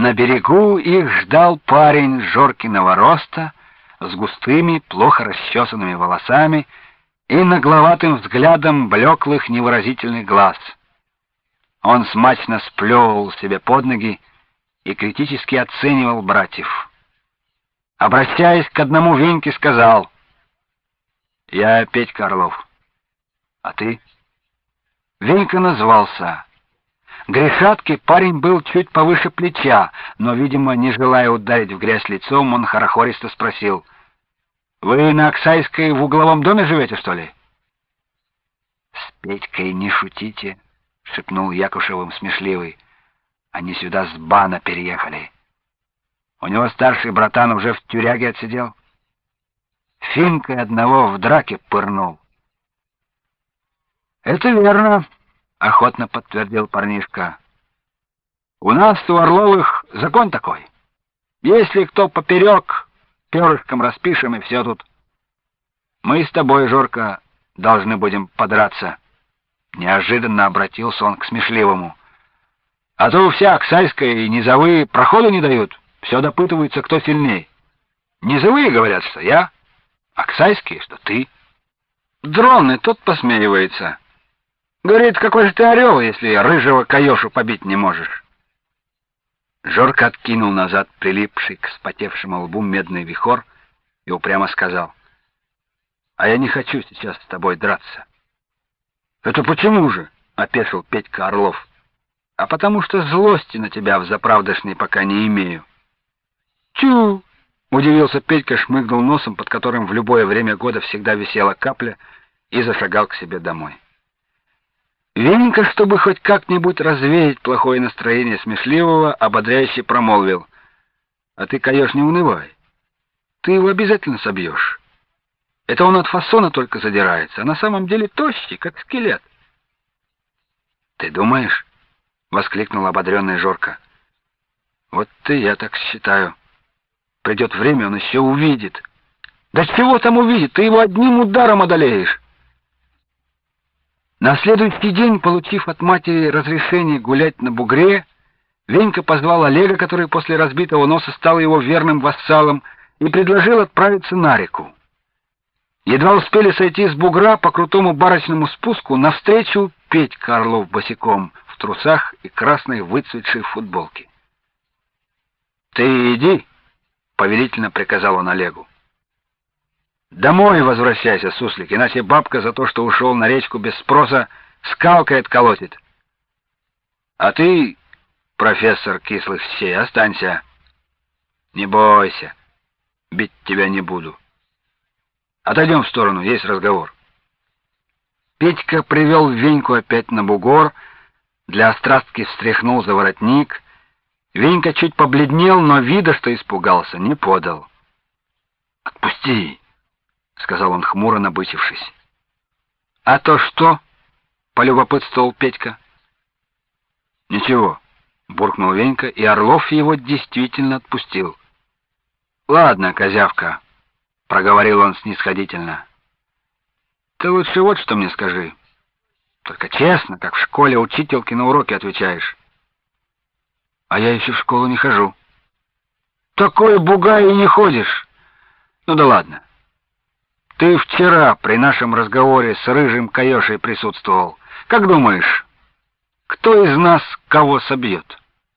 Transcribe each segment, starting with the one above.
На берегу их ждал парень Жоркиного роста, с густыми, плохо расчесанными волосами и нагловатым взглядом блеклых невыразительных глаз. Он смачно сплевывал себе под ноги и критически оценивал братьев. Обращаясь к одному Веньке, сказал: «Я Петька Орлов. А ты?» Венька назвался. Гришатке парень был чуть повыше плеча, но, видимо, не желая ударить в грязь лицом, он хорохористо спросил: «Вы на Оксайской в угловом доме живете, что ли?» «С Петькой не шутите», — шепнул Якушевым смешливый. «Они сюда с бана переехали. У него старший братан уже в тюряге отсидел. Финкой одного в драке пырнул». «Это верно», — охотно подтвердил парнишка. «У нас, у Орловых, закон такой. Если кто поперек, перышком распишем, и все тут. Мы с тобой, Жорка, должны будем подраться». Неожиданно обратился он к смешливому. «А то вся Оксайская и низовые проходу не дают, все допытываются, кто сильней. Низовые говорят, что я, Оксайские, что ты». Дрон и тот посмеивается. Говорит, какой же ты орел, если рыжего каешу побить не можешь. Жорка откинул назад прилипший к вспотевшему лбу медный вихор и упрямо сказал: «А я не хочу сейчас с тобой драться». «Это почему же?» — опешил Петька Орлов. «А потому что злости на тебя взаправдошней пока не имею». «Тю!» — удивился Петька, шмыгнул носом, под которым в любое время года всегда висела капля, и зашагал к себе домой. Венька, чтобы хоть как-нибудь развеять плохое настроение смешливого, ободряюще промолвил: «А ты, каёш, не унывай. Ты его обязательно собьешь. Это он от фасона только задирается, а на самом деле тощий, как скелет». «Ты думаешь?» — воскликнул ободренный Жорка. «Вот и я так считаю. Придет время, он еще увидит». «Да чего там увидит? Ты его одним ударом одолеешь». На следующий день, получив от матери разрешение гулять на бугре, Венька позвал Олега, который после разбитого носа стал его верным вассалом, и предложил отправиться на реку. Едва успели сойти с бугра по крутому барочному спуску, навстречу Петька Орлов босиком, в трусах и красной выцветшей футболке. «Ты иди», — повелительно приказал он Олегу. «Домой возвращайся, суслик, иначе бабка за то, что ушел на речку без спроса, скалкой отколотит. А ты, профессор кислых щей, останься. Не бойся, бить тебя не буду. Отойдем в сторону, есть разговор». Петька привел Веньку опять на бугор, для острастки встряхнул за воротник. Венька чуть побледнел, но вида, что испугался, не подал. «Отпусти», — сказал он хмуро, набычившись. «А то что?» — полюбопытствовал Петька. «Ничего», — буркнул Венька, и Орлов его действительно отпустил. «Ладно, козявка», — проговорил он снисходительно. «Ты лучше вот что мне скажи. Только честно, как в школе учительке на уроке отвечаешь». «А я еще в школу не хожу». «Такой бугай и не ходишь. Ну да ладно. Ты вчера при нашем разговоре с рыжим каешей присутствовал. Как думаешь, кто из нас кого собьет?»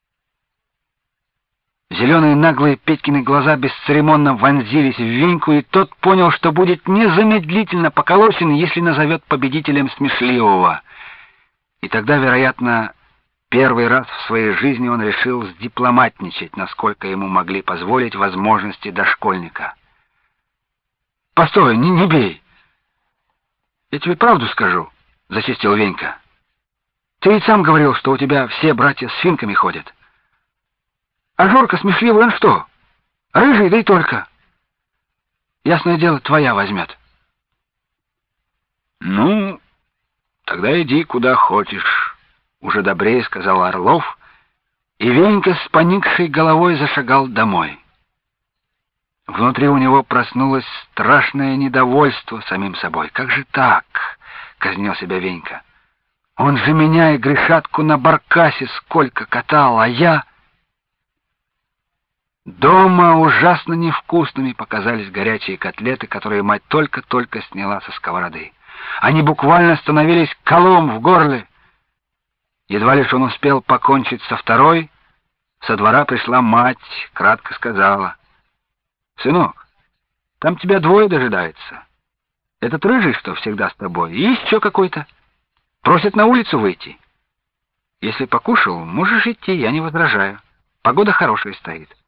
Зеленые наглые Петькины глаза бесцеремонно вонзились в Веньку, и тот понял, что будет незамедлительно поколочен, если назовет победителем смешливого. И тогда, вероятно, первый раз в своей жизни он решил сдипломатничать, насколько ему могли позволить возможности дошкольника. «Постой, не бей. Я тебе правду скажу», — зачистил Венька. «Ты ведь сам говорил, что у тебя все братья с финками ходят. А Жорка смешливый, он что? Рыжий, да и только. Ясное дело, твоя возьмет». «Ну, тогда иди куда хочешь», — уже добрее сказал Орлов, и Венька с поникшей головой зашагал домой. Внутри у него проснулось страшное недовольство самим собой. «Как же так?» — казнил себя Венька. «Он же меня и Гришатку на баркасе сколько катал, а я...» Дома ужасно невкусными показались горячие котлеты, которые мать только-только сняла со сковороды. Они буквально становились колом в горле. Едва лишь он успел покончить со второй, со двора пришла мать, кратко сказала: «Сынок, там тебя двое дожидается. Этот рыжий, что всегда с тобой, и еще какой-то. Просят на улицу выйти. Если покушал, можешь идти, я не возражаю. Погода хорошая стоит».